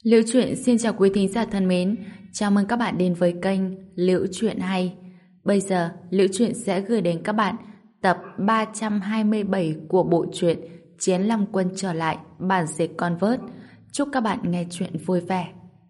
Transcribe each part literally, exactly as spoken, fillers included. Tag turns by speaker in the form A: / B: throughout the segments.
A: Liễu Chuyện xin chào quý thính giả thân mến, chào mừng các bạn đến với kênh Liễu Chuyện Hay. Bây giờ, Liễu Chuyện sẽ gửi đến các bạn tập ba trăm hai mươi bảy của bộ truyện Chiến Long Quân trở lại, bản dịch Convert. Chúc các bạn nghe chuyện vui vẻ.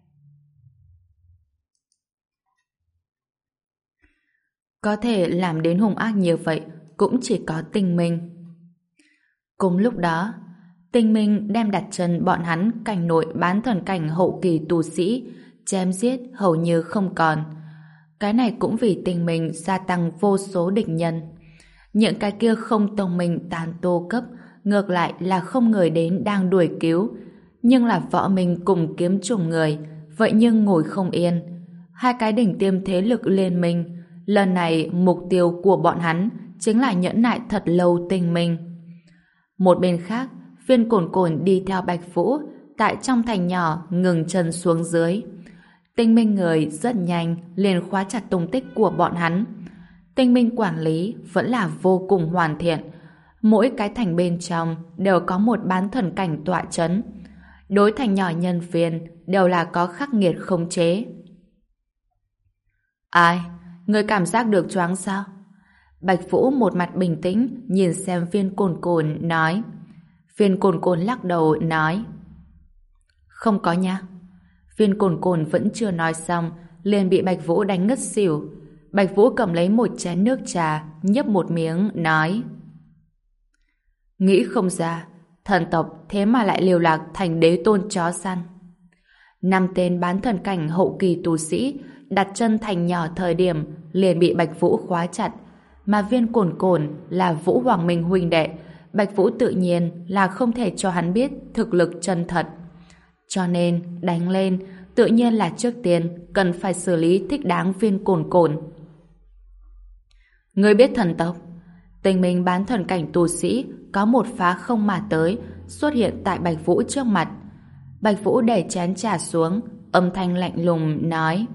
A: Có thể làm đến hung ác như vậy cũng chỉ có Tinh Minh. Cùng lúc đó, Tinh Minh đem đặt chân bọn hắn cảnh nội bán thần cảnh hậu kỳ tu sĩ, chém giết hầu như không còn. Cái này cũng vì Tinh Minh gia tăng vô số địch nhân. Những cái kia không tông minh tàn tô cấp, ngược lại là không người đến đang đuổi cứu. Nhưng là võ minh cùng kiếm trùng người, vậy nhưng ngồi không yên. Hai cái đỉnh tiêm thế lực liên minh, lần này mục tiêu của bọn hắn chính là nhẫn nại thật lâu Tinh Minh. Một bên khác, Viên Cổn Cổn đi theo Bạch Vũ, tại trong thành nhỏ ngừng chân xuống dưới. Tinh Minh người rất nhanh liền khóa chặt tung tích của bọn hắn. Tinh Minh quản lý vẫn là vô cùng hoàn thiện. Mỗi cái thành bên trong đều có một bán thần cảnh tọa chấn. Đối thành nhỏ nhân viên đều là có khắc nghiệt khống chế. Ai? Người cảm giác được choáng sao? Bạch Vũ một mặt bình tĩnh nhìn xem Viên Cổn Cổn nói. Viên Cổn Cổn lắc đầu nói. Không có nha. Viên Cổn Cổn vẫn chưa nói xong liền bị Bạch Vũ đánh ngất xỉu. Bạch Vũ cầm lấy một chén nước trà nhấp một miếng nói. Nghĩ không ra thần tộc thế mà lại liều lạc thành đế tôn chó săn. Năm tên bán thần cảnh hậu kỳ tu sĩ đặt chân thành nhỏ thời điểm liền bị Bạch Vũ khóa chặt, mà Viên Cổn Cổn là Vũ Hoàng Minh huynh đệ, Bạch Vũ tự nhiên là không thể cho hắn biết thực lực chân thật. Cho nên đánh lên tự nhiên là trước tiên cần phải xử lý thích đáng Viên Cổn Cổn. Ngươi biết thần tộc? Tình mình bán thần cảnh tu sĩ có một phá không mà tới xuất hiện tại Bạch Vũ trước mặt. Bạch Vũ để chén trà xuống, âm thanh lạnh lùng nói.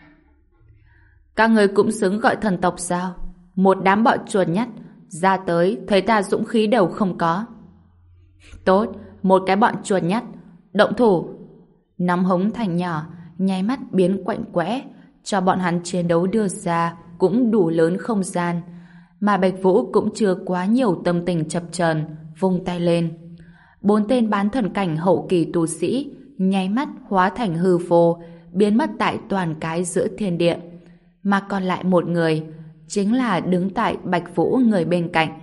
A: Các người cũng xứng gọi thần tộc sao? Một đám bọn chuột nhắt ra tới thấy ta dũng khí đều không có. Tốt, một cái bọn chuột nhắt động thủ. Nắm hống thành nhỏ nháy mắt biến quạnh quẽ, cho bọn hắn chiến đấu đưa ra cũng đủ lớn không gian, mà Bạch Vũ cũng chưa quá nhiều tâm tình chập chờn, vung tay lên. Bốn tên bán thần cảnh hậu kỳ tu sĩ nháy mắt hóa thành hư vô, biến mất tại toàn cái giữa thiên địa, mà còn lại một người chính là đứng tại Bạch Vũ người bên cạnh.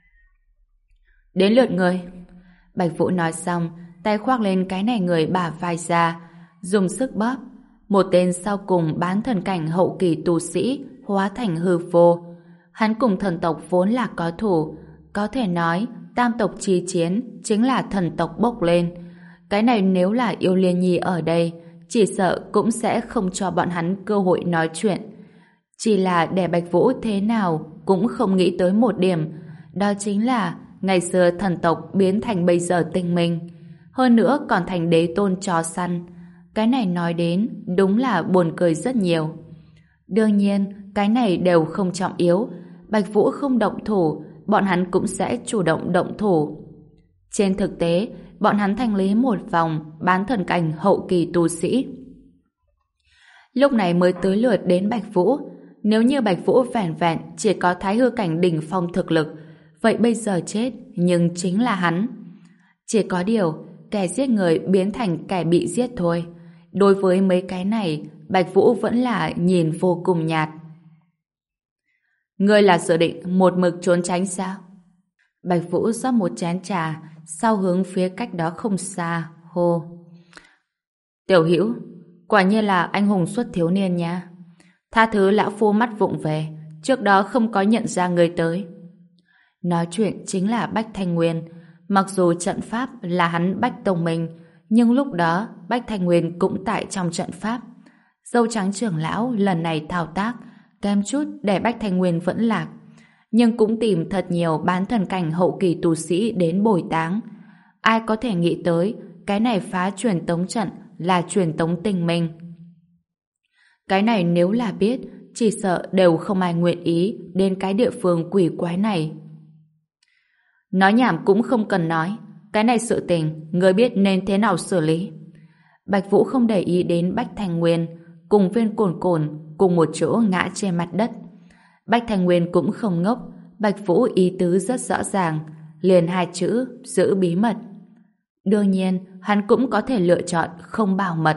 A: Đến lượt người. Bạch Vũ nói xong, tay khoác lên cái này người bả vai ra, dùng sức bóp. Một tên sau cùng bán thần cảnh hậu kỳ tu sĩ hóa thành hư vô. Hắn cùng thần tộc vốn là có thủ, có thể nói tam tộc chi chiến chính là thần tộc bốc lên. Cái này nếu là Yêu Liên Nhi ở đây, chỉ sợ cũng sẽ không cho bọn hắn cơ hội nói chuyện. Chỉ là để Bạch Vũ thế nào cũng không nghĩ tới một điểm, đó chính là ngày xưa thần tộc biến thành bây giờ Tinh Minh, hơn nữa còn thành đế tôn chó săn. Cái này nói đến đúng là buồn cười rất nhiều. Đương nhiên cái này đều không trọng yếu. Bạch Vũ không động thủ, bọn hắn cũng sẽ chủ động động thủ. Trên thực tế, bọn hắn thanh lý một vòng bán thần cảnh hậu kỳ tu sĩ. Lúc này mới tới lượt đến Bạch Vũ. Nếu như Bạch Vũ vẻn vẹn chỉ có thái hư cảnh đỉnh phong thực lực, vậy bây giờ chết nhưng chính là hắn. Chỉ có điều kẻ giết người biến thành kẻ bị giết thôi. Đối với mấy cái này, Bạch Vũ vẫn là nhìn vô cùng nhạt. Ngươi là dự định một mực trốn tránh sao? Bạch Vũ rót một chén trà, sau hướng phía cách đó không xa, hô. Tiểu Hữu, quả nhiên là anh hùng xuất thiếu niên nha. Tha thứ lão phu mắt vụng về, trước đó không có nhận ra người tới. Nói chuyện chính là Bách Thanh Nguyên. Mặc dù trận pháp là hắn Bách Tông Minh, nhưng lúc đó Bách Thanh Nguyên cũng tại trong trận pháp. Dâu trắng trưởng lão lần này thao tác kém chút để Bách Thanh Nguyên vẫn lạc, nhưng cũng tìm thật nhiều bán thần cảnh hậu kỳ tu sĩ đến bồi táng. Ai có thể nghĩ tới cái này phá truyền tống trận là truyền tống Tinh Minh. Cái này nếu là biết, chỉ sợ đều không ai nguyện ý đến cái địa phương quỷ quái này. Nói nhảm cũng không cần nói, cái này sự tình, ngươi biết nên thế nào xử lý. Bạch Vũ không để ý đến Bách Thành Nguyên, cùng Viên Cổn Cổn cùng một chỗ ngã trên mặt đất. Bách Thành Nguyên cũng không ngốc, Bạch Vũ ý tứ rất rõ ràng, liền hai chữ giữ bí mật. Đương nhiên, hắn cũng có thể lựa chọn không bảo mật.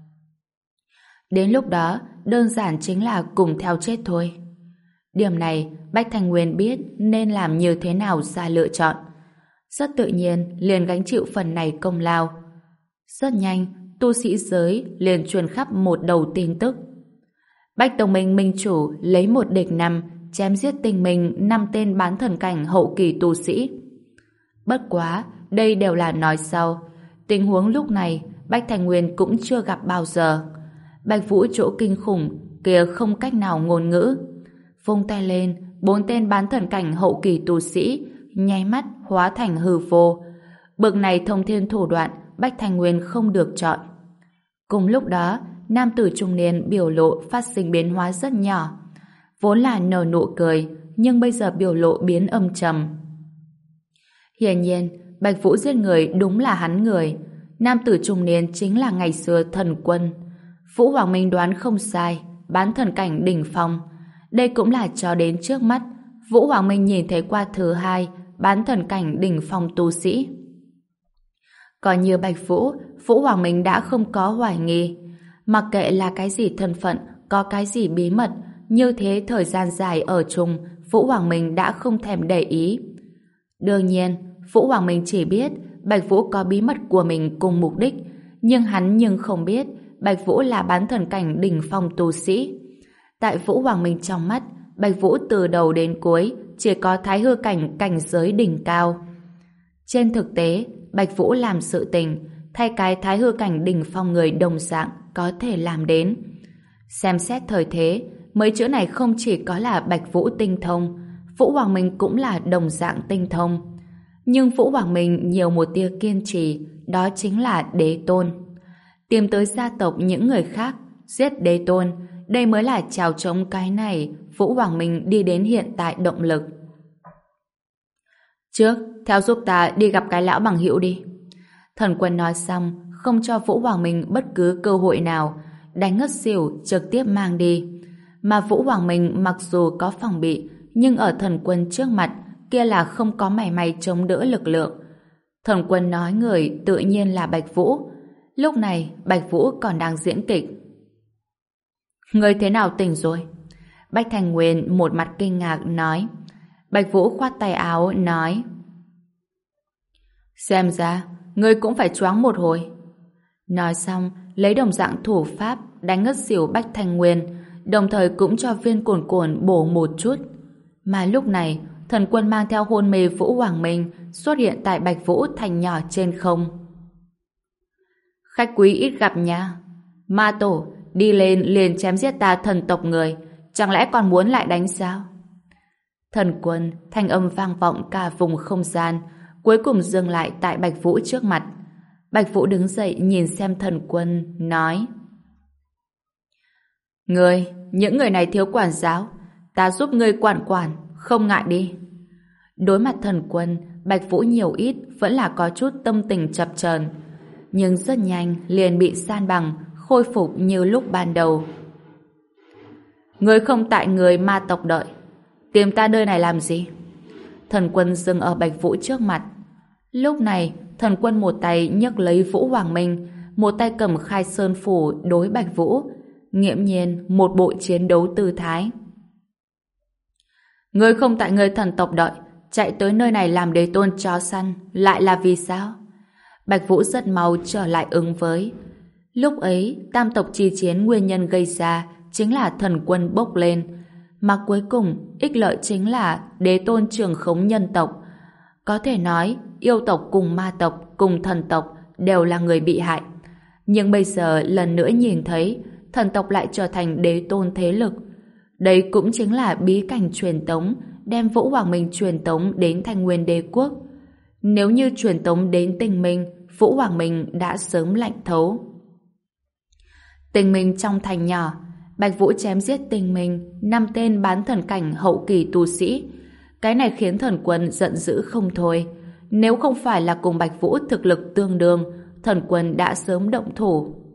A: Đến lúc đó, đơn giản chính là cùng theo chết thôi. Điểm này, Bách Thành Nguyên biết nên làm như thế nào ra lựa chọn. Rất tự nhiên, liền gánh chịu phần này công lao. Rất nhanh, tu sĩ giới liền truyền khắp một đầu tin tức. Bách Tông Minh Minh Chủ lấy một địch năm, chém giết Tinh Minh năm tên bán thần cảnh hậu kỳ tu sĩ. Bất quá, đây đều là nói sau. Tình huống lúc này, Bách Thành Nguyên cũng chưa gặp bao giờ. Bạch Vũ chỗ kinh khủng kia không cách nào ngôn ngữ. Vung tay lên, bốn tên bán thần cảnh hậu kỳ tu sĩ nháy mắt hóa thành hư vô. Bực này thông thiên thủ đoạn, Bách Thành Nguyên không được chọn. Cùng lúc đó, nam tử trung niên biểu lộ phát sinh biến hóa rất nhỏ. Vốn là nở nụ cười, nhưng bây giờ biểu lộ biến âm trầm. Hiển nhiên, Bạch Vũ giết người đúng là hắn người. Nam tử trung niên chính là ngày xưa thần quân. Vũ Hoàng Minh đoán không sai, bán thần cảnh đỉnh phong. Đây cũng là cho đến trước mắt, Vũ Hoàng Minh nhìn thấy qua thứ hai bán thần cảnh đỉnh phong tu sĩ. Còn như Bạch Vũ, Vũ Hoàng Minh đã không có hoài nghi. Mặc kệ là cái gì thân phận, có cái gì bí mật, như thế thời gian dài ở chung, Vũ Hoàng Minh đã không thèm để ý. Đương nhiên, Vũ Hoàng Minh chỉ biết Bạch Vũ có bí mật của mình cùng mục đích, nhưng hắn nhưng không biết Bạch Vũ là bán thần cảnh đỉnh phong tu sĩ. Tại Vũ Hoàng Minh trong mắt, Bạch Vũ từ đầu đến cuối chỉ có thái hư cảnh cảnh giới đỉnh cao. Trên thực tế, Bạch Vũ làm sự tình thay cái thái hư cảnh đỉnh phong người đồng dạng có thể làm đến. Xem xét thời thế, mấy chữ này không chỉ có là Bạch Vũ tinh thông, Vũ Hoàng Minh cũng là đồng dạng tinh thông. Nhưng Vũ Hoàng Minh nhiều một tia kiên trì, đó chính là đế tôn. Tìm tới gia tộc những người khác, giết đế tôn, đây mới là chào chống cái này Vũ Hoàng Minh đi đến hiện tại động lực. Trước, theo giúp ta đi gặp cái lão bằng hữu đi. Thần quân nói xong, không cho Vũ Hoàng Minh bất cứ cơ hội nào, đánh ngất xỉu trực tiếp mang đi. Mà Vũ Hoàng Minh mặc dù có phòng bị, nhưng ở thần quân trước mặt, kia là không có mảy may chống đỡ lực lượng. Thần quân nói người tự nhiên là Bạch Vũ. Lúc này, Bạch Vũ còn đang diễn kịch. Người thế nào tỉnh rồi? Bách Thành Nguyên một mặt kinh ngạc nói. Bạch Vũ khoát tay áo nói. Xem ra, ngươi cũng phải choáng một hồi. Nói xong, lấy đồng dạng thủ pháp đánh ngất xỉu Bách Thành Nguyên, đồng thời cũng cho Viên Cổn Cổn bổ một chút. Mà lúc này, thần quân mang theo hôn mê Vũ Hoàng Minh xuất hiện tại Bạch Vũ thành nhỏ trên không. Khách quý ít gặp nha. Ma tổ, đi lên liền chém giết ta thần tộc người, chẳng lẽ còn muốn lại đánh sao? Thần quân, thanh âm vang vọng cả vùng không gian, cuối cùng dừng lại tại Bạch Vũ trước mặt. Bạch Vũ đứng dậy nhìn xem thần quân, nói. Ngươi, những người này thiếu quản giáo, ta giúp ngươi quản quản, không ngại đi. Đối mặt thần quân, Bạch Vũ nhiều ít vẫn là có chút tâm tình chập chờn, nhưng rất nhanh liền bị san bằng, khôi phục như lúc ban đầu. Ngươi không tại người ma tộc đợi, tìm ta nơi này làm gì? Thần quân dừng ở Bạch Vũ trước mặt. Lúc này, thần quân một tay nhấc lấy Vũ Hoàng Minh, một tay cầm khai sơn phủ đối Bạch Vũ, nghiễm nhiên một bộ chiến đấu tư thái. Ngươi không tại người thần tộc đợi, chạy tới nơi này làm đế tôn chó săn, lại là vì sao? Bạch Vũ rất mau trở lại ứng với. Lúc ấy, tam tộc chi chiến nguyên nhân gây ra chính là thần quân bốc lên, mà cuối cùng ích lợi chính là đế tôn trường khống nhân tộc. Có thể nói, yêu tộc cùng ma tộc cùng thần tộc đều là người bị hại. Nhưng bây giờ lần nữa nhìn thấy thần tộc lại trở thành đế tôn thế lực. Đây cũng chính là bí cảnh truyền tống đem Vũ Hoàng Minh truyền tống đến Thanh Nguyên Đế Quốc. Nếu như truyền tống đến Tinh Minh, Vũ Hoàng Minh đã sớm lạnh thấu. Tinh Minh trong thành nhỏ, Bạch Vũ chém giết Tinh Minh năm tên bán thần cảnh hậu kỳ tu sĩ. Cái này khiến thần quân giận dữ không thôi. Nếu không phải là cùng Bạch Vũ thực lực tương đương, thần quân đã sớm động thủ.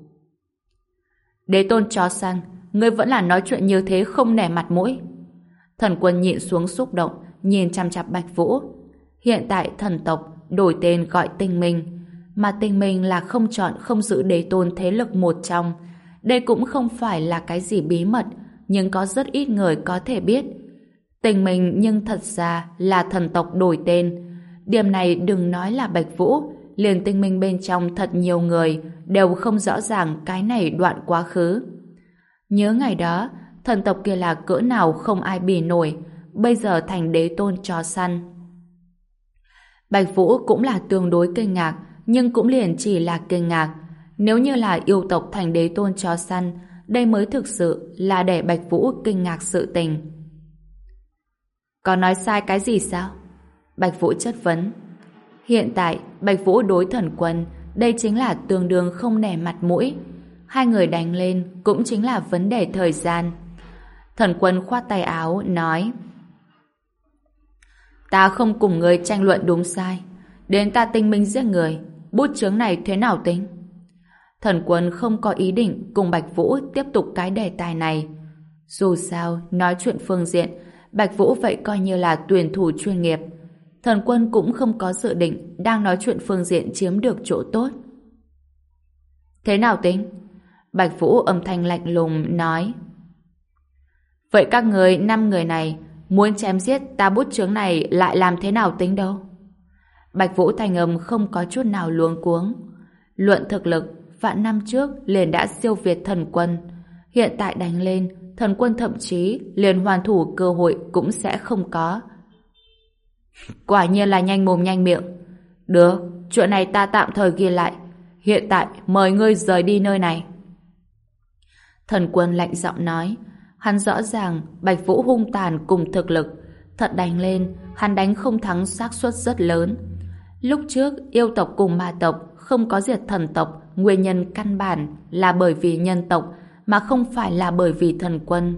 A: Đế tôn chó săn, ngươi vẫn là nói chuyện như thế không nể mặt mũi. Thần Quân nhịn xuống xúc động, nhìn chằm chằm Bạch Vũ. Hiện tại thần tộc đổi tên gọi Tinh Minh, mà Tinh Minh là không chọn không giữ đế tôn thế lực một trong. Đây cũng không phải là cái gì bí mật, nhưng có rất ít người có thể biết. Tinh Minh nhưng thật ra là thần tộc đổi tên. Điểm này đừng nói là Bạch Vũ, liền Tinh Minh bên trong thật nhiều người đều không rõ ràng cái này đoạn quá khứ. Nhớ ngày đó, thần tộc kia là cỡ nào không ai bì nổi, bây giờ thành đế tôn chó săn. Bạch Vũ cũng là tương đối kinh ngạc, nhưng cũng liền chỉ là kinh ngạc. Nếu như là yêu tộc thành đế tôn chó săn, đây mới thực sự là để Bạch Vũ kinh ngạc sự tình. Có nói sai cái gì sao? Bạch Vũ chất vấn. Hiện tại, Bạch Vũ đối Thần Quân, đây chính là tương đương không nể mặt mũi. Hai người đánh lên cũng chính là vấn đề thời gian. Thần Quân khoát tay áo, nói: Ta không cùng người tranh luận đúng sai. Đến ta Tinh Minh giết người, bút chướng này thế nào tính? Thần Quân không có ý định cùng Bạch Vũ tiếp tục cái đề tài này. Dù sao, nói chuyện phương diện, Bạch Vũ vậy coi như là tuyển thủ chuyên nghiệp. Thần Quân cũng không có dự định đang nói chuyện phương diện chiếm được chỗ tốt. Thế nào tính? Bạch Vũ âm thanh lạnh lùng nói: Vậy các người năm người này muốn chém giết ta bút chướng này lại làm thế nào tính đâu? Bạch Vũ thanh âm không có chút nào luống cuống. Luận thực lực, vạn năm trước liền đã siêu việt Thần Quân. Hiện tại đánh lên, Thần Quân thậm chí liền hoàn thủ cơ hội cũng sẽ không có. Quả nhiên là nhanh mồm nhanh miệng. Được, chuyện này ta tạm thời ghi lại. Hiện tại mời ngươi rời đi nơi này. Thần Quân lạnh giọng nói. Hắn rõ ràng Bạch Vũ hung tàn cùng thực lực, thật đánh lên hắn đánh không thắng xác suất rất lớn. Lúc trước yêu tộc cùng ma tộc không có diệt thần tộc, nguyên nhân căn bản là bởi vì nhân tộc mà không phải là bởi vì Thần Quân.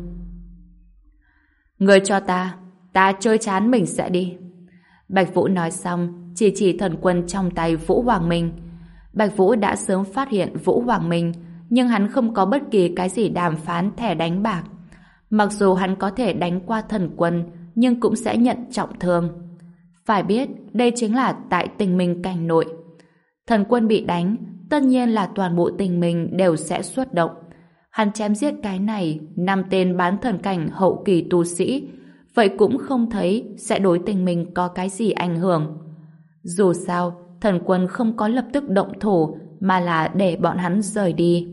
A: Người cho ta, ta chơi chán mình sẽ đi. Bạch Vũ nói xong chỉ chỉ Thần Quân trong tay Vũ Hoàng Minh. Bạch Vũ đã sớm phát hiện Vũ Hoàng Minh, nhưng hắn không có bất kỳ cái gì đàm phán thẻ đánh bạc. Mặc dù hắn có thể đánh qua Thần Quân, nhưng cũng sẽ nhận trọng thương. Phải biết, đây chính là tại Tình Minh cảnh nội. Thần Quân bị đánh, tất nhiên là toàn bộ Tình Minh đều sẽ xuất động. Hắn chém giết cái này, năm tên bán thần cảnh hậu kỳ tu sĩ, vậy cũng không thấy sẽ đối Tình Minh có cái gì ảnh hưởng. Dù sao, Thần Quân không có lập tức động thủ, mà là để bọn hắn rời đi.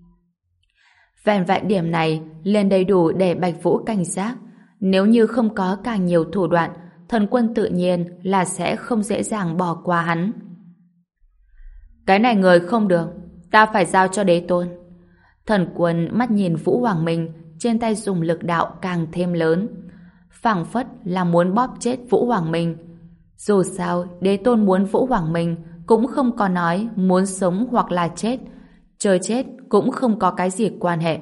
A: Vẹn vẹn điểm này liền đầy đủ để Bạch Vũ cảnh giác. Nếu như không có càng nhiều thủ đoạn, Thần Quân tự nhiên là sẽ không dễ dàng bỏ qua hắn. Cái này người không được, ta phải giao cho đế tôn. Thần Quân mắt nhìn Vũ Hoàng Minh, trên tay dùng lực đạo càng thêm lớn, phảng phất là muốn bóp chết Vũ Hoàng Minh. Dù sao, đế tôn muốn Vũ Hoàng Minh cũng không có nói muốn sống hoặc là chết. Chơi chết cũng không có cái gì quan hệ.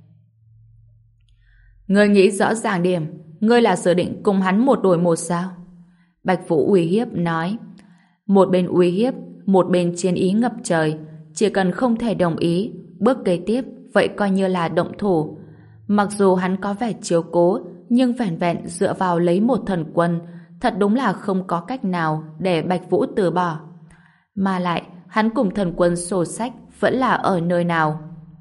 A: Ngươi nghĩ rõ ràng điểm, ngươi là dự định cùng hắn một đổi một sao? Bạch Vũ uy hiếp nói. Một bên uy hiếp, một bên chiến ý ngập trời, chỉ cần không thể đồng ý, bước kế tiếp vậy coi như là động thủ. Mặc dù hắn có vẻ chiếu cố, nhưng vẻn vẹn dựa vào lấy một Thần Quân, thật đúng là không có cách nào để Bạch Vũ từ bỏ. Mà lại, hắn cùng Thần Quân sổ sách vẫn là ở nơi nào.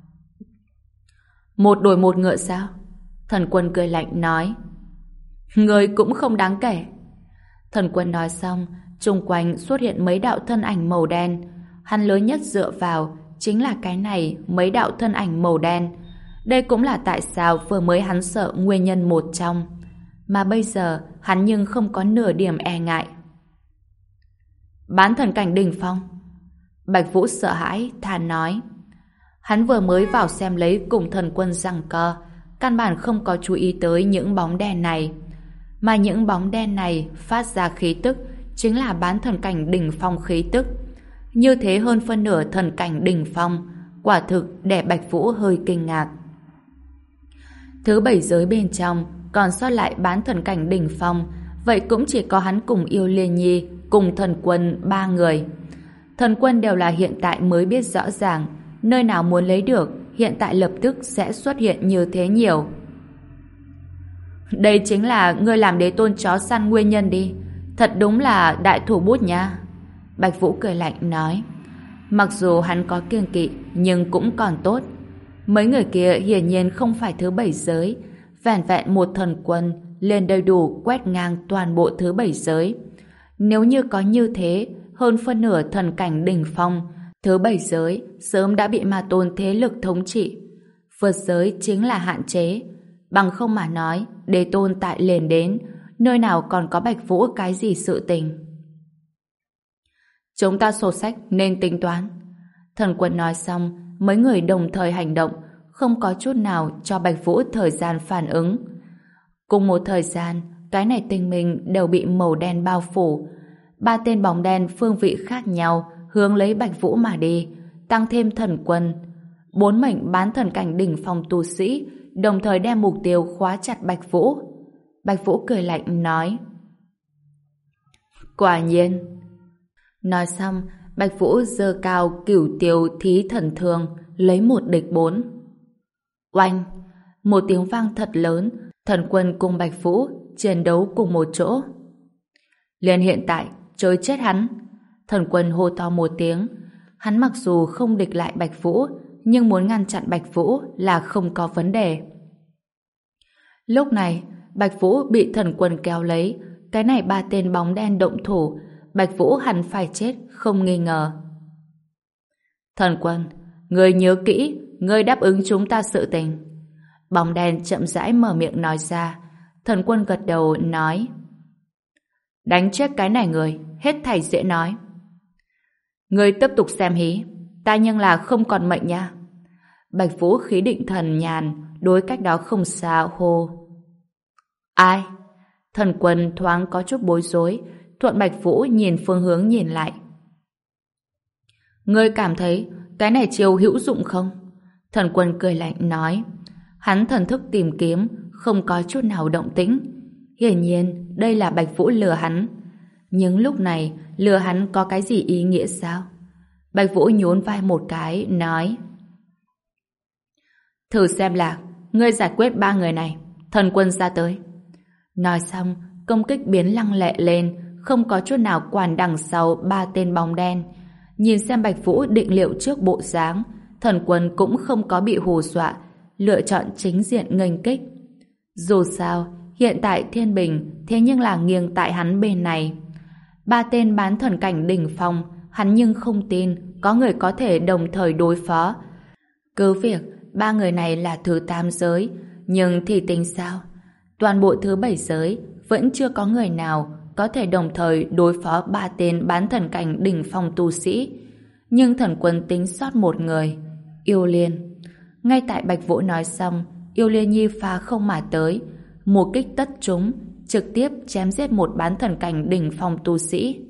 A: Một đổi một ngựa sao? Thần Quân cười lạnh nói. Người cũng không đáng kể. Thần Quân nói xong, chung quanh xuất hiện mấy đạo thân ảnh màu đen. Hắn lớn nhất dựa vào chính là cái này, mấy đạo thân ảnh màu đen. Đây cũng là tại sao vừa mới hắn sợ nguyên nhân một trong. Mà bây giờ hắn nhưng không có nửa điểm e ngại. Bán thần cảnh đỉnh phong. Bạch Vũ sợ hãi, than nói. Hắn vừa mới vào xem lấy cùng Thần Quân giằng co, căn bản không có chú ý tới những bóng đen này. Mà những bóng đen này phát ra khí tức chính là bán thần cảnh đỉnh phong khí tức. Như thế hơn phân nửa thần cảnh đỉnh phong, quả thực để Bạch Vũ hơi kinh ngạc. Thứ bảy giới bên trong còn sót lại bán thần cảnh đỉnh phong, vậy cũng chỉ có hắn cùng Yêu Liên Nhi cùng Thần Quân ba người. Thần Quân đều là hiện tại mới biết rõ ràng, nơi nào muốn lấy được hiện tại lập tức sẽ xuất hiện như thế nhiều. Đây chính là ngươi làm đế tôn chó săn nguyên nhân đi. Thật đúng là đại thủ bút nha. Bạch Vũ cười lạnh nói. Mặc dù hắn có kiêng kỵ, nhưng cũng còn tốt. Mấy người kia hiển nhiên không phải thứ bảy giới. Vẻn vẹn một thần quân lên đầy đủ quét ngang toàn bộ thứ bảy giới. Nếu như có như thế, hơn phân nửa thần cảnh đỉnh phong, thứ bảy giới sớm đã bị ma tôn thế lực thống trị. Vượt giới chính là hạn chế. Bằng không mà nói, đế tôn tại liền đến, nơi nào còn có Bạch Vũ cái gì sự tình. Chúng ta sổ sách nên tính toán. Thần quân nói xong, mấy người đồng thời hành động, không có chút nào cho Bạch Vũ thời gian phản ứng. Cùng một thời gian, cái này tinh minh đều bị màu đen bao phủ. Ba tên bóng đen phương vị khác nhau hướng lấy Bạch Vũ mà đi, tăng thêm thần quân. Bốn mệnh bán thần cảnh đỉnh phong tu sĩ đồng thời đem mục tiêu khóa chặt Bạch Vũ. Bạch Vũ cười lạnh nói. Quả nhiên. Nói xong, Bạch Vũ giơ cao cửu tiêu thí thần thương, lấy một địch bốn. Oanh! Một tiếng vang thật lớn, thần quân cùng Bạch Vũ chiến đấu cùng một chỗ. Liền hiện tại, chơi chết hắn. Thần quân hô to một tiếng. Hắn mặc dù không địch lại Bạch Vũ, nhưng muốn ngăn chặn Bạch Vũ là không có vấn đề. Lúc này, Bạch Vũ bị thần quân kéo lấy. Cái này ba tên bóng đen động thủ, Bạch Vũ hẳn phải chết không nghi ngờ. Thần quân, ngươi nhớ kỹ, ngươi đáp ứng chúng ta sự tình. Bóng đen chậm rãi mở miệng nói ra. Thần quân gật đầu nói. Đánh chết cái này người, hết thảy dễ nói. Ngươi tiếp tục xem hí, ta nhưng là không còn mệnh nha. Bạch Vũ khí định thần nhàn, đối cách đó không xa hô. Ai? Thần quân thoáng có chút bối rối, thuận Bạch Vũ nhìn phương hướng nhìn lại. Ngươi cảm thấy cái này chiêu hữu dụng không? Thần quân cười lạnh nói. Hắn thần thức tìm kiếm, không có chút nào động tĩnh. Hiển nhiên, đây là Bạch Vũ lừa hắn. Nhưng lúc này, lừa hắn có cái gì ý nghĩa sao? Bạch Vũ nhún vai một cái, nói. Thử xem là, ngươi giải quyết ba người này, thần quân ra tới. Nói xong, công kích biến lăng lệ lên, không có chút nào quản đằng sau ba tên bóng đen. Nhìn xem Bạch Vũ định liệu trước bộ dáng, thần quân cũng không có bị hù dọa, lựa chọn chính diện nghênh kích. Dù sao, hiện tại Thiên Bình thế nhưng là nghiêng tại hắn bên này. Ba tên bán thần cảnh đỉnh phong, hắn nhưng không tin có người có thể đồng thời đối phó. Cứ việc ba người này là thứ tám giới, nhưng thì tính sao? Toàn bộ thứ bảy giới vẫn chưa có người nào có thể đồng thời đối phó ba tên bán thần cảnh đỉnh phong tu sĩ. Nhưng thần quân tính sót một người, Yêu Liên. Ngay tại Bạch Vũ nói xong, Yêu Liên Nhi phá không mà tới, một kích tất trúng, trực tiếp chém giết một bán thần cảnh đỉnh phong tu sĩ.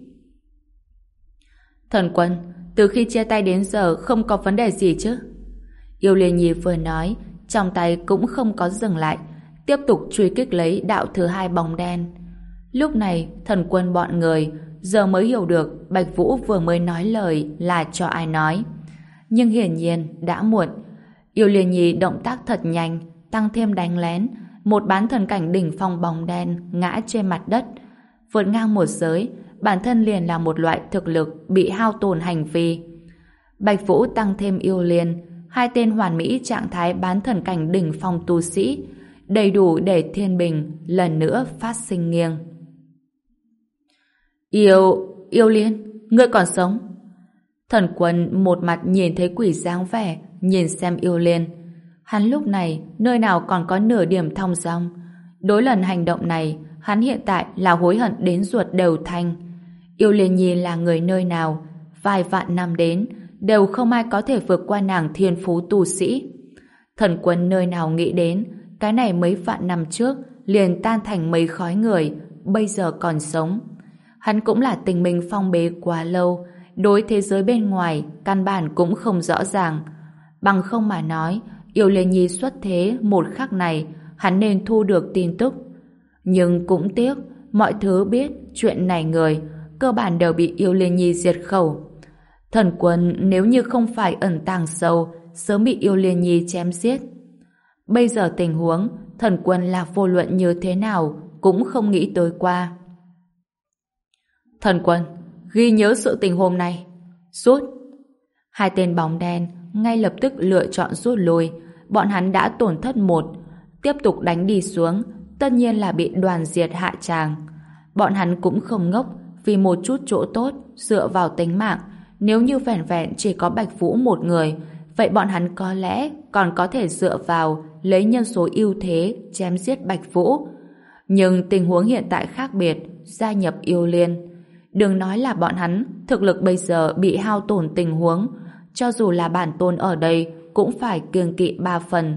A: Thần quân, từ khi chia tay đến giờ không có vấn đề gì chứ? Yêu Liên Nhi vừa nói, trong tay cũng không có dừng lại, tiếp tục truy kích lấy đạo thứ hai bóng đen. Lúc này, thần quân bọn người giờ mới hiểu được Bạch Vũ vừa mới nói lời là cho ai nói. Nhưng hiển nhiên đã muộn. Yêu Liên Nhi động tác thật nhanh, tăng thêm đánh lén, một bán thần cảnh đỉnh phong bóng đen ngã trên mặt đất. Vượt ngang một giới, bản thân liền là một loại thực lực bị hao tổn hành vi. Bạch Vũ tăng thêm Yêu Liên, hai tên hoàn mỹ trạng thái bán thần cảnh đỉnh phong tu sĩ, đầy đủ để Thiên Bình lần nữa phát sinh nghiêng. Yêu, Yêu Liên, ngươi còn sống? Thần quân một mặt nhìn thấy quỷ dáng vẻ, nhìn xem Yêu Liên. Hắn lúc này nơi nào còn có nửa điểm thong dong. Đối lần hành động này, hắn hiện tại là hối hận đến ruột đều thanh. Yêu Liên Nhi là người nơi nào, vài vạn năm đến, đều không ai có thể vượt qua nàng thiên phú tu sĩ. Thần quân nơi nào nghĩ đến, cái này mấy vạn năm trước liền tan thành mấy khói người, bây giờ còn sống. Hắn cũng là tình mình phong bế quá lâu, đối thế giới bên ngoài căn bản cũng không rõ ràng. Bằng không mà nói, Yêu Liên Nhi xuất thế một khắc này, hắn nên thu được tin tức. Nhưng cũng tiếc, mọi thứ biết chuyện này người, cơ bản đều bị Yêu Liên Nhi diệt khẩu. Thần quân nếu như không phải ẩn tàng sâu, sớm bị Yêu Liên Nhi chém giết. Bây giờ tình huống, thần quân là vô luận như thế nào cũng không nghĩ tới qua. Thần quân, ghi nhớ sự tình hôm nay. Rút. Hai tên bóng đen ngay lập tức lựa chọn rút lui. Bọn hắn đã tổn thất một. Tiếp tục đánh đi xuống, tất nhiên là bị đoàn diệt hạ tràng. Bọn hắn cũng không ngốc, vì một chút chỗ tốt dựa vào tính mạng. Nếu như vẻn vẹn chỉ có Bạch Vũ một người, vậy bọn hắn có lẽ còn có thể dựa vào lấy nhân số ưu thế chém giết Bạch Vũ. Nhưng tình huống hiện tại khác biệt, gia nhập Yêu Liên. Đừng nói là bọn hắn, thực lực bây giờ bị hao tổn tình huống, cho dù là bản tôn ở đây cũng phải kiêng kỵ ba phần.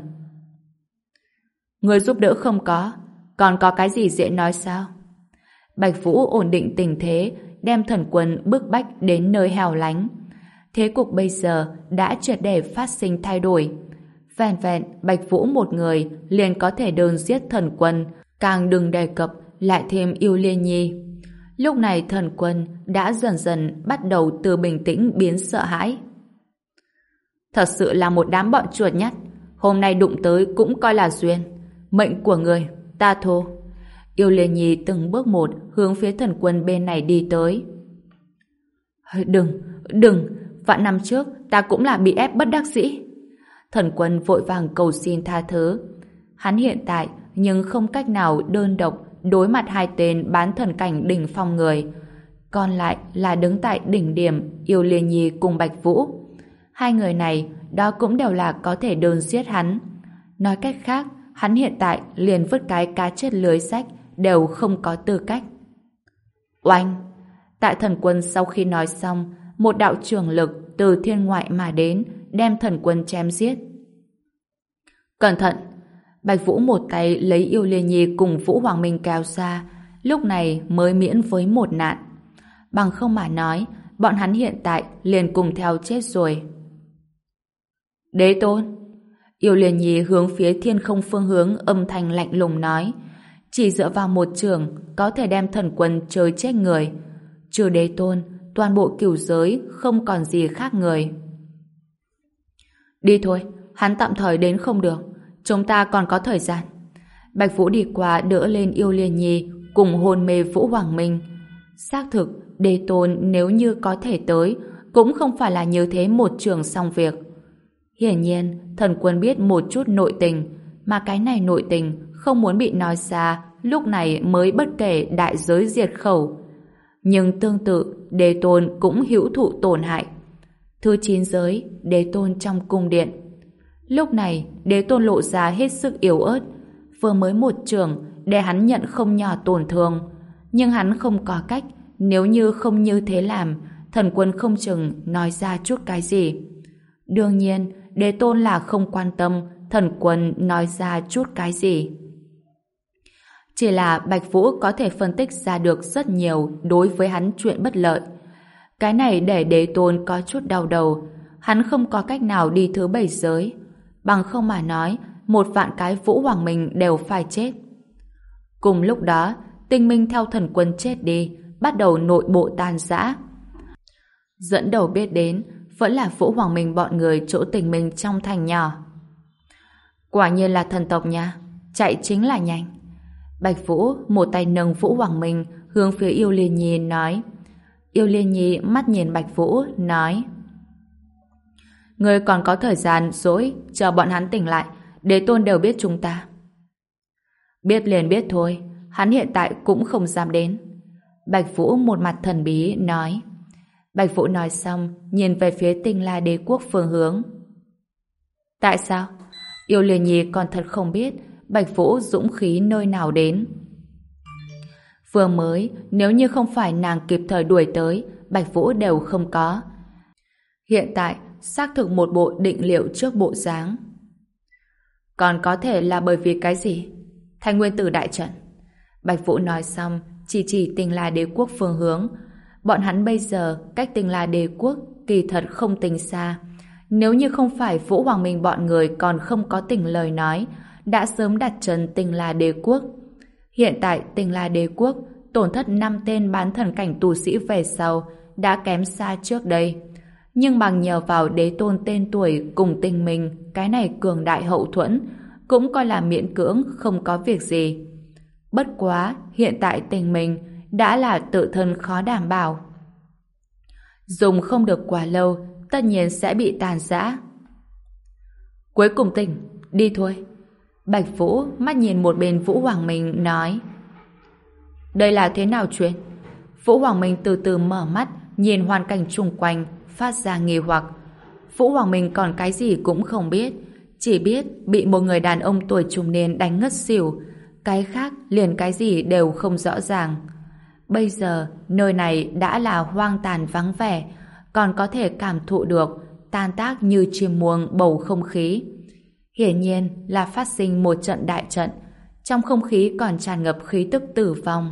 A: Người giúp đỡ không có, còn có cái gì dễ nói sao? Bạch Vũ ổn định tình thế, đem thần quân bức bách đến nơi hẻo lánh. Thế cục bây giờ đã triệt để phát sinh thay đổi. Vẹn vẹn Bạch Vũ một người liền có thể đơn giết thần quân, càng đừng đề cập lại thêm Yêu Liên Nhi. Lúc này thần quân đã dần dần bắt đầu từ bình tĩnh biến sợ hãi. Thật sự là một đám bọn chuột nhắt, hôm nay đụng tới cũng coi là duyên. Mệnh của người, ta thô. Yêu Liên Nhi từng bước một hướng phía thần quân bên này đi tới. Đừng, đừng, vạn năm trước ta cũng là bị ép bất đắc dĩ. Thần quân vội vàng cầu xin tha thứ. Hắn hiện tại nhưng không cách nào đơn độc đối mặt hai tên bán thần cảnh đỉnh phong người. Còn lại là đứng tại đỉnh điểm Yêu Liên Nhi cùng Bạch Vũ. Hai người này đó cũng đều là có thể đơn giết hắn. Nói cách khác, hắn hiện tại liền vứt cái cá chết lưới rách đều không có tư cách. Oanh! Tại thần quân sau khi nói xong, một đạo trường lực từ thiên ngoại mà đến, đem thần quân chém giết. Cẩn thận! Bạch Vũ một tay lấy Yêu Liên Nhi cùng Vũ Hoàng Minh kéo ra, lúc này mới miễn với một nạn. Bằng không mà nói, bọn hắn hiện tại liền cùng theo chết rồi. Đế tôn! Yêu Liên Nhi hướng phía thiên không phương hướng âm thanh lạnh lùng nói, chỉ dựa vào một trường có thể đem thần quân chơi chết người. Trừ đế tôn, toàn bộ cửu giới không còn gì khác người. Đi thôi, hắn tạm thời đến không được, chúng ta còn có thời gian. Bạch Vũ đi qua đỡ lên Yêu Liên Nhi cùng hôn mê Vũ Hoàng Minh. Xác thực, đế tôn nếu như có thể tới, cũng không phải là như thế một trường xong việc. Hiển nhiên, thần quân biết một chút nội tình, mà cái này nội tình không muốn bị nói ra, lúc này mới bất kể đại giới diệt khẩu. Nhưng tương tự, đế tôn cũng hữu thụ tổn hại. Thứ chín giới, đế tôn trong cung điện. Lúc này, đế tôn lộ ra hết sức yếu ớt. Vừa mới một trường, để hắn nhận không nhỏ tổn thương. Nhưng hắn không có cách, nếu như không như thế làm, thần quân không chừng nói ra chút cái gì. Đương nhiên, đế tôn là không quan tâm thần quân nói ra chút cái gì. Chỉ là Bạch Vũ có thể phân tích ra được rất nhiều đối với hắn chuyện bất lợi. Cái này để đế tôn có chút đau đầu. Hắn không có cách nào đi thứ bảy giới. Bằng không mà nói, một vạn cái Vũ Hoàng Minh đều phải chết. Cùng lúc đó, Tinh Minh theo thần quân chết đi, bắt đầu nội bộ tan rã. Dẫn đầu biết đến vẫn là Vũ Hoàng Minh bọn người chỗ Tinh Minh trong thành nhỏ. Quả nhiên là thần tộc nha, chạy chính là nhanh. Bạch Vũ một tay nâng Vũ Hoàng Minh hướng phía Yêu Liên Nhi nói. Yêu Liên Nhi mắt nhìn Bạch Vũ nói, người còn có thời gian dỗi chờ bọn hắn tỉnh lại, đế tôn đều biết chúng ta. Biết liền biết thôi, hắn hiện tại cũng không dám đến. Bạch Vũ một mặt thần bí nói. Bạch Vũ nói xong nhìn về phía Tinh La Đế quốc phương hướng. Tại sao? Yêu Liên Nhi còn thật không biết Bạch Vũ dũng khí nơi nào đến. Vừa mới, nếu như không phải nàng kịp thời đuổi tới, Bạch Vũ đều không có. Hiện tại, xác thực một bộ định liệu trước bộ dáng. Còn có thể là bởi vì cái gì? Thanh Nguyên Tử đại trận. Bạch Vũ nói xong, chỉ chỉ Tinh La Đế quốc phương hướng. Bọn hắn bây giờ cách Tinh La Đế quốc kỳ thật không tính xa. Nếu như không phải Vũ Hoàng Minh bọn người còn không có tình lời nói, đã sớm đặt chân Tinh La Đế quốc. Hiện tại Tinh La Đế quốc tổn thất năm tên bán thần cảnh tu sĩ về sau đã kém xa trước đây. Nhưng bằng nhờ vào đế tôn tên tuổi cùng tình mình, cái này cường đại hậu thuẫn, cũng coi là miễn cưỡng không có việc gì. Bất quá, hiện tại tình mình đã là tự thân khó đảm bảo. Dùng không được quá lâu, tất nhiên sẽ bị tàn rã. Cuối cùng tỉnh, đi thôi. Bạch Vũ mắt nhìn một bên Vũ Hoàng Minh nói. Đây là thế nào chuyện? Vũ Hoàng Minh từ từ mở mắt, nhìn hoàn cảnh xung quanh, phát ra nghi hoặc. Vũ Hoàng Minh còn cái gì cũng không biết, chỉ biết bị một người đàn ông tuổi trung niên đánh ngất xỉu, cái khác liền cái gì đều không rõ ràng. Bây giờ, nơi này đã là hoang tàn vắng vẻ, còn có thể cảm thụ được tan tác như chim muông bầu không khí. Hiển nhiên là phát sinh một trận đại trận, trong không khí còn tràn ngập khí tức tử vong.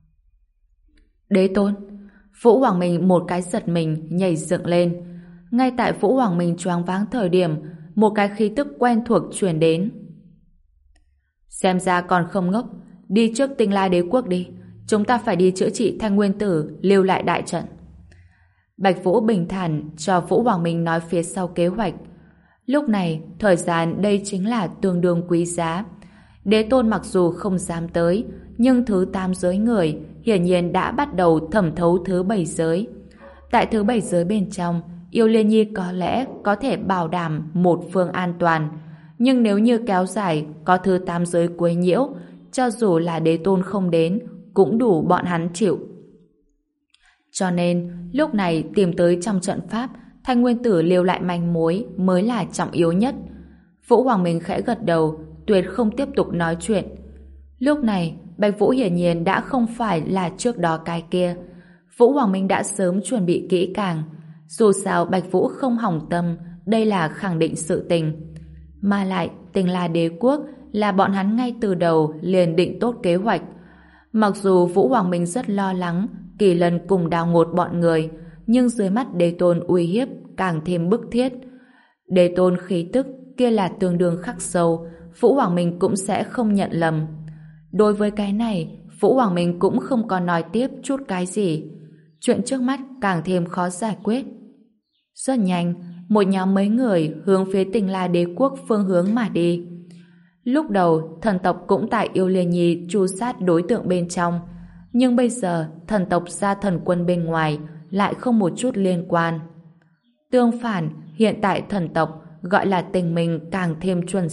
A: Đế tôn! Vũ Hoàng Minh một cái giật mình nhảy dựng lên. Ngay tại Vũ Hoàng Minh choáng váng thời điểm, một cái khí tức quen thuộc truyền đến. Xem ra còn không ngốc, đi trước Tinh La Đế quốc đi, chúng ta phải đi chữa trị Thanh Nguyên Tử, lưu lại đại trận. Bạch Vũ bình thản cho Vũ Hoàng Minh nói phía sau kế hoạch. Lúc này, thời gian đây chính là tương đương quý giá. Đế tôn mặc dù không dám tới, nhưng thứ tam giới người hiển nhiên đã bắt đầu thẩm thấu thứ bảy giới. Tại thứ bảy giới bên trong, Yêu Liên Nhi có lẽ có thể bảo đảm một phương an toàn, nhưng nếu như kéo dài có thứ tam giới quấy nhiễu, cho dù là đế tôn không đến, cũng đủ bọn hắn chịu. Cho nên, lúc này tìm tới trong trận pháp, Thanh Nguyên Tử lưu lại manh mối mới là trọng yếu nhất. Vũ Hoàng Minh khẽ gật đầu, tuyệt không tiếp tục nói chuyện. Lúc này, Bạch Vũ hiển nhiên đã không phải là trước đó cái kia. Vũ Hoàng Minh đã sớm chuẩn bị kỹ càng. Dù sao Bạch Vũ không hỏng tâm, đây là khẳng định sự tình. Mà lại, Tinh La Đế quốc là bọn hắn ngay từ đầu liền định tốt kế hoạch. Mặc dù Vũ Hoàng Minh rất lo lắng Kỳ Lân cùng Đào Ngột bọn người, nhưng dưới mắt đế tôn uy hiếp càng thêm bức thiết. Đế tôn khí tức kia là tương đương khắc sâu, Vũ Hoàng Minh cũng sẽ không nhận lầm. Đối với cái này, Vũ Hoàng Minh cũng không còn nói tiếp chút cái gì. Chuyện trước mắt càng thêm khó giải quyết. Rất nhanh, một nhóm mấy người hướng phía Tinh La Đế quốc phương hướng mà đi. Lúc đầu, thần tộc cũng tại Yêu Liên Nhi tru sát đối tượng bên trong, nhưng bây giờ thần tộc ra thần quân bên ngoài lại không một chút liên quan. Tương phản, hiện tại thần tộc gọi là tình mình càng thêm chuẩn.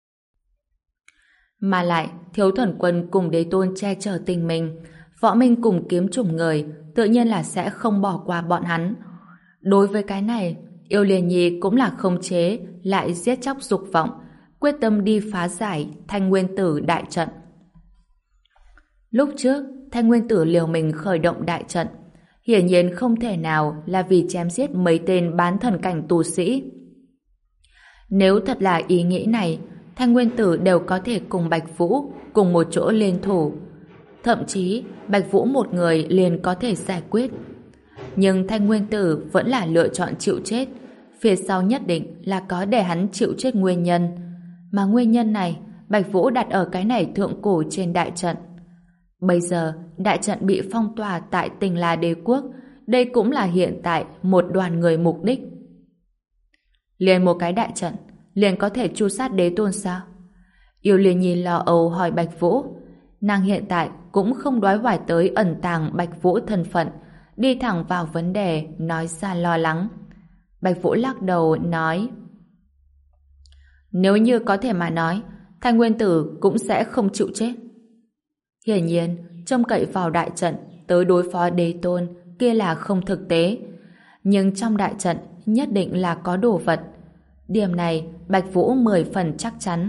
A: Mà lại, thiếu thần quân cùng đế tôn che chở tình mình, võ minh cùng kiếm chủng người, tự nhiên là sẽ không bỏ qua bọn hắn. Đối với cái này, Yêu Liên Nhi cũng là không chế, lại giết chóc dục vọng, quyết tâm đi phá giải Thanh Nguyên Tử đại trận. Lúc trước, Thanh Nguyên Tử liều mình khởi động đại trận, hiển nhiên không thể nào là vì chém giết mấy tên bán thần cảnh tu sĩ. Nếu thật là ý nghĩ này, Thanh Nguyên Tử đều có thể cùng Bạch Vũ cùng một chỗ liên thủ. Thậm chí, Bạch Vũ một người liền có thể giải quyết. Nhưng Thanh Nguyên Tử vẫn là lựa chọn chịu chết. Phía sau nhất định là có để hắn chịu chết nguyên nhân. Mà nguyên nhân này, Bạch Vũ đặt ở cái này thượng cổ trên đại trận. Bây giờ, đại trận bị phong tỏa tại Tinh La Đế quốc. Đây cũng là hiện tại một đoàn người mục đích. Liền một cái đại trận, liền có thể tru sát đế tôn sao? Yêu Liên Nhi lo âu hỏi Bạch Vũ. Nàng hiện tại cũng không đoái hoài tới ẩn tàng Bạch Vũ thân phận, đi thẳng vào vấn đề, nói ra lo lắng. Bạch Vũ lắc đầu nói: nếu như có thể mà nói, Thanh Nguyên Tử cũng sẽ không chịu chết. Hiển nhiên, trông cậy vào đại trận tới đối phó đế tôn kia là không thực tế. Nhưng trong đại trận nhất định là có đồ vật. Điểm này Bạch Vũ mười phần chắc chắn.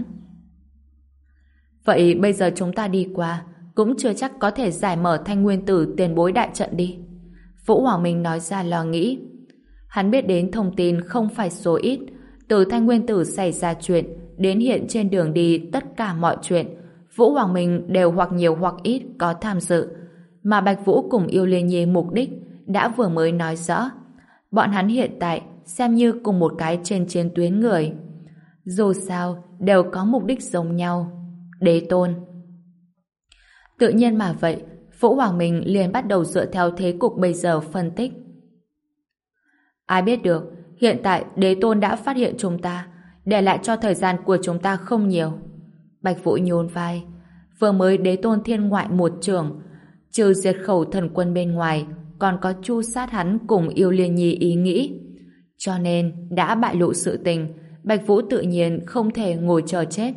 A: Vậy bây giờ chúng ta đi qua, cũng chưa chắc có thể giải mở Thanh Nguyên Tử tiền bối đại trận đi. Vũ Hoàng Minh nói ra lo nghĩ. Hắn biết đến thông tin không phải số ít. Từ Thanh Nguyên Tử xảy ra chuyện đến hiện trên đường đi tất cả mọi chuyện, Vũ Hoàng Minh đều hoặc nhiều hoặc ít có tham dự. Mà Bạch Vũ cùng Yêu Liên Nhi mục đích đã vừa mới nói rõ. Bọn hắn hiện tại xem như cùng một cái trên chiến tuyến người. Dù sao, đều có mục đích giống nhau. Đế tôn. Tự nhiên mà vậy, Vũ Hoàng Minh liền bắt đầu dựa theo thế cục bây giờ phân tích. Ai biết được, hiện tại đế tôn đã phát hiện chúng ta, để lại cho thời gian của chúng ta không nhiều. Bạch Vũ nhún vai. Vừa mới đế tôn thiên ngoại một trường, trừ diệt khẩu thần quân bên ngoài, còn có chu sát hắn cùng Yêu Liên Nhi ý nghĩ. Cho nên, đã bại lộ sự tình, Bạch Vũ tự nhiên không thể ngồi chờ chết.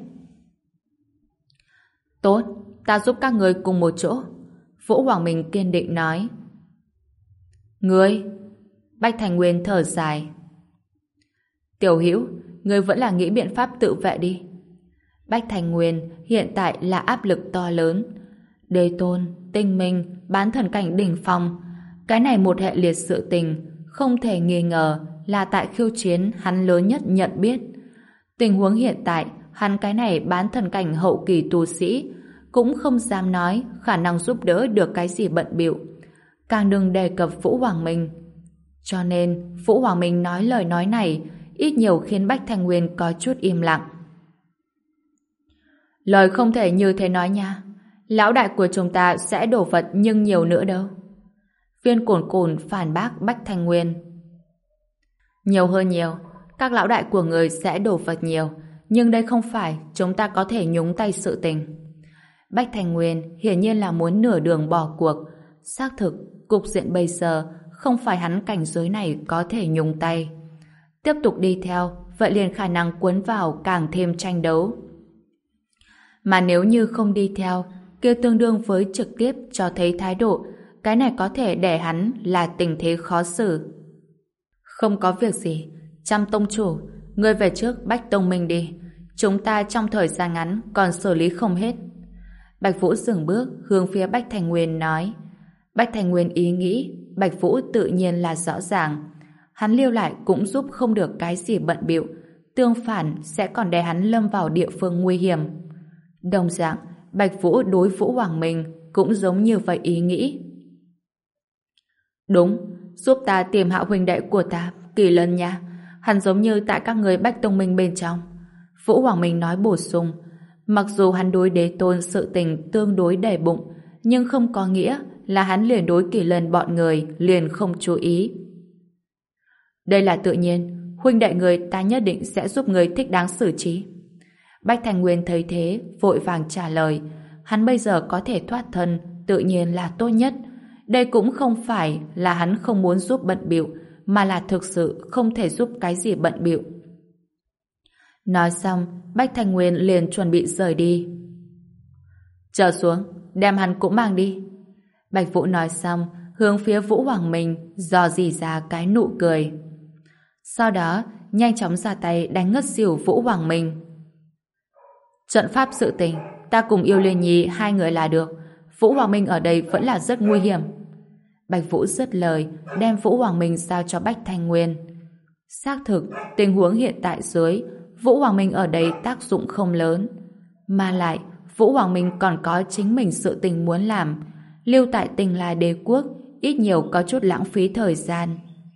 A: Tốt, ta giúp các người cùng một chỗ. Vũ Hoàng Minh kiên định nói. Ngươi? Bách Thành Nguyên thở dài. Tiểu Hữu, ngươi vẫn là nghĩ biện pháp tự vệ đi. Bách Thành Nguyên hiện tại là áp lực to lớn. Đế tôn, tinh minh, bán thần cảnh đỉnh phong. Cái này một hệ liệt sự tình, không thể nghi ngờ là tại khiêu chiến hắn lớn nhất nhận biết. Tình huống hiện tại, hắn cái này bán thần cảnh hậu kỳ tu sĩ, cũng không dám nói khả năng giúp đỡ được cái gì bận bịu. Càng đừng đề cập Vũ Hoàng Minh. Cho nên, Vũ Hoàng Minh nói lời nói này, ít nhiều khiến Bách Thành Nguyên có chút im lặng. Lời không thể như thế nói nha. Lão đại của chúng ta sẽ đổ vật nhưng nhiều nữa đâu. Viên Cổn Cổn phản bác Bách Thành Nguyên. Nhiều hơn nhiều, các lão đại của người sẽ đổ vật nhiều, nhưng đây không phải chúng ta có thể nhúng tay sự tình. Bách Thành Nguyên hiển nhiên là muốn nửa đường bỏ cuộc. Xác thực, cục diện bây giờ không phải hắn cảnh giới này có thể nhúng tay. Tiếp tục đi theo, vậy liền khả năng cuốn vào càng thêm tranh đấu. Mà nếu như không đi theo, kia tương đương với trực tiếp cho thấy thái độ, cái này có thể để hắn là tình thế khó xử. Không có việc gì, Trăm tông chủ, ngươi về trước Bách Tông Minh đi. Chúng ta trong thời gian ngắn còn xử lý không hết. Bạch Vũ dừng bước hướng phía Bách Thành Nguyên nói. Bách Thành Nguyên ý nghĩ Bạch Vũ tự nhiên là rõ ràng. Hắn lưu lại cũng giúp không được cái gì bận bịu, tương phản sẽ còn để hắn lâm vào địa phương nguy hiểm. Đồng dạng, Bạch Vũ đối Vũ Hoàng Minh cũng giống như vậy ý nghĩ. Đúng, giúp ta tìm Hạo huynh đệ của ta, Kỳ Lân nha. Hắn giống như tại các người Bách Tông Minh bên trong. Vũ Hoàng Minh nói bổ sung. Mặc dù hắn đối đế tôn sự tình tương đối đầy bụng, nhưng không có nghĩa là hắn liền đối Kỳ Lân bọn người liền không chú ý. Đây là tự nhiên, huynh đệ người ta nhất định sẽ giúp người thích đáng xử trí. Bách Thành Nguyên thấy thế, vội vàng trả lời. Hắn bây giờ có thể thoát thân, tự nhiên là tốt nhất. Đây cũng không phải là hắn không muốn giúp bận bịu, mà là thực sự không thể giúp cái gì bận bịu. Nói xong, Bách Thành Nguyên liền chuẩn bị rời đi. Chờ xuống, đem hắn cũng mang đi. Bạch Vũ nói xong, hướng phía Vũ Hoàng Minh dò dỉ ra cái nụ cười. Sau đó, nhanh chóng ra tay đánh ngất xỉu Vũ Hoàng Minh. Trận pháp sự tình, ta cùng Yêu Liên Nhi hai người là được. Vũ Hoàng Minh ở đây vẫn là rất nguy hiểm. Bạch Vũ dứt lời, đem Vũ Hoàng Minh giao cho Bách Thành Nguyên. Xác thực, tình huống hiện tại dưới, Vũ Hoàng Minh ở đây tác dụng không lớn. Mà lại, Vũ Hoàng Minh còn có chính mình sự tình muốn làm. Lưu tại Tinh La Đế Quốc, ít nhiều có chút lãng phí thời gian.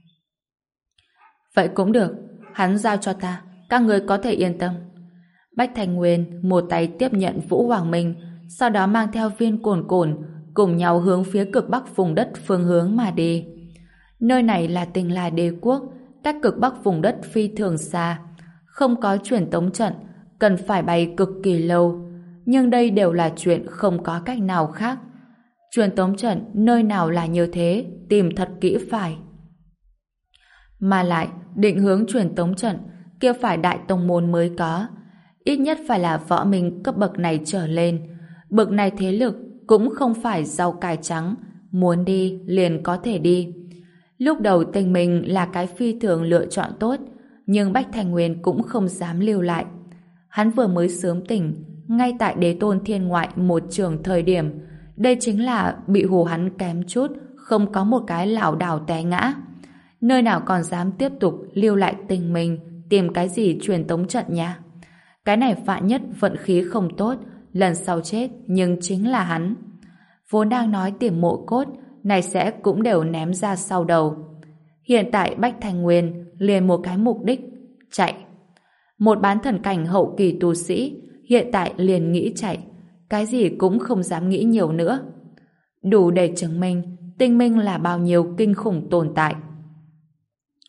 A: Vậy cũng được, hắn giao cho ta, các người có thể yên tâm. Bách Thành Nguyên một tay tiếp nhận Vũ Hoàng Minh, sau đó mang theo Viên Cổn Cổn cùng nhau hướng phía cực bắc vùng đất phương hướng mà đi. Nơi này là Tinh La Đế Quốc, cách cực bắc vùng đất phi thường xa, không có truyền tống trận, cần phải bay cực kỳ lâu. Nhưng đây đều là chuyện không có cách nào khác. Truyền tống trận nơi nào là như thế, tìm thật kỹ phải. Mà lại, định hướng truyền tống trận kia phải đại tông môn mới có. Ít nhất phải là võ minh cấp bậc này trở lên. Bậc này thế lực cũng không phải rau cải trắng, muốn đi liền có thể đi. Lúc đầu Tình Minh là cái phi thường lựa chọn tốt, nhưng Bách Thành Nguyên cũng không dám lưu lại. Hắn vừa mới sớm tỉnh, ngay tại Đế Tôn Thiên Ngoại một trường thời điểm, đây chính là bị hù hắn kém chút, không có một cái lảo đảo té ngã. Nơi nào còn dám tiếp tục lưu lại Tình Minh, tìm cái gì truyền tống trận nha. Cái này vạn nhất vận khí không tốt, lần sau chết nhưng chính là hắn. Vốn đang nói tìm mộ cốt, này sẽ cũng đều ném ra sau đầu. Hiện tại Bách Thành Nguyên liền một cái mục đích, chạy. Một bán thần cảnh hậu kỳ tu sĩ, hiện tại liền nghĩ chạy, cái gì cũng không dám nghĩ nhiều nữa. Đủ để chứng minh Tinh Minh là bao nhiêu kinh khủng tồn tại.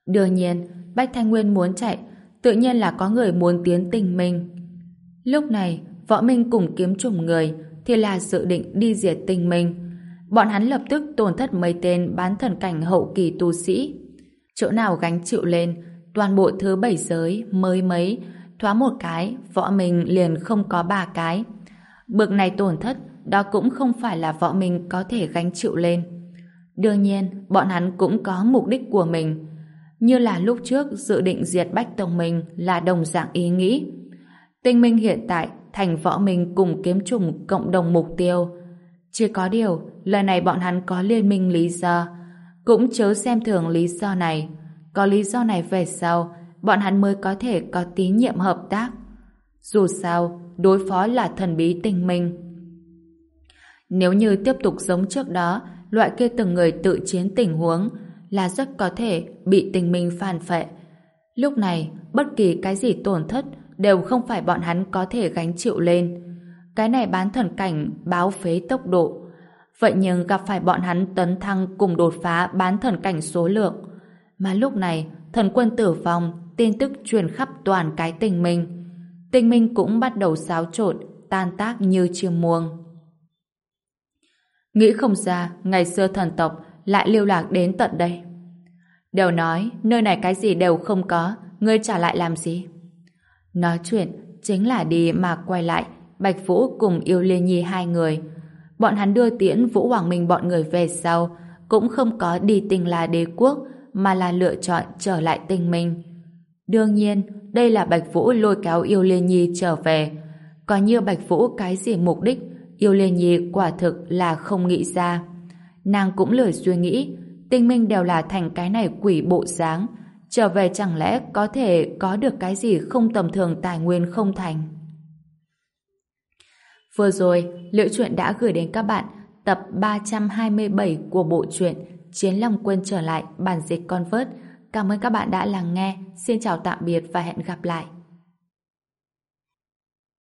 A: Đương nhiên, Bách Thanh Nguyên muốn chạy, tự nhiên là có người muốn tiến Tình Minh. Lúc này, Võ Minh cùng kiếm trùng người thì là dự định đi diệt Tình Minh. Bọn hắn lập tức tổn thất mấy tên bán thần cảnh hậu kỳ tu sĩ. Chỗ nào gánh chịu lên, toàn bộ thứ bảy giới mới mấy, thoáng một cái, Võ Minh liền không có ba cái. Bực này tổn thất, đó cũng không phải là Võ Minh có thể gánh chịu lên. Đương nhiên, bọn hắn cũng có mục đích của mình. Như là lúc trước dự định diệt Bách Tông Minh là đồng dạng ý nghĩ. Tinh Minh hiện tại thành Võ Minh cùng kiếm trùng cộng đồng mục tiêu. Chỉ có điều, lần này bọn hắn có liên minh lý do. Cũng chớ xem thường lý do này. Có lý do này về sau, bọn hắn mới có thể có tín nhiệm hợp tác. Dù sao, đối phó là thần bí Tinh Minh. Nếu như tiếp tục giống trước đó, loại kia từng người tự chiến tình huống là rất có thể bị Tinh Minh phản phệ. Lúc này, bất kỳ cái gì tổn thất đều không phải bọn hắn có thể gánh chịu lên. Cái này bán thần cảnh báo phế tốc độ. Vậy nhưng gặp phải bọn hắn tấn thăng cùng đột phá bán thần cảnh số lượng. Mà lúc này, thần quân tử vong, tin tức truyền khắp toàn cái Tinh Minh. Tinh Minh cũng bắt đầu xáo trộn, tan tác như chim muông. Nghĩ không ra, ngày xưa thần tộc lại lưu lạc đến tận đây. Đều nói, nơi này cái gì đều không có, ngươi trả lại làm gì? Nói chuyện, chính là đi mà quay lại, Bạch Vũ cùng Yêu Liên Nhi hai người. Bọn hắn đưa tiễn Vũ Hoàng Minh bọn người về sau, cũng không có đi Tinh La Đế Quốc, mà là lựa chọn trở lại Tinh Minh. Đương nhiên, đây là Bạch Vũ lôi kéo Yêu Liên Nhi trở về. Còn như Bạch Vũ cái gì mục đích, Yêu Liên Nhi quả thực là không nghĩ ra. Nàng cũng lười suy nghĩ, Tinh Minh đều là thành cái này quỷ bộ dáng, trở về chẳng lẽ có thể có được cái gì không tầm thường tài nguyên không thành. Vừa rồi, Liễu Chuyện đã gửi đến các bạn tập ba trăm hai mươi bảy của bộ truyện Chiến Long Quân trở lại bản dịch Convert. Cảm ơn các bạn đã lắng nghe. Xin chào tạm biệt và hẹn gặp lại.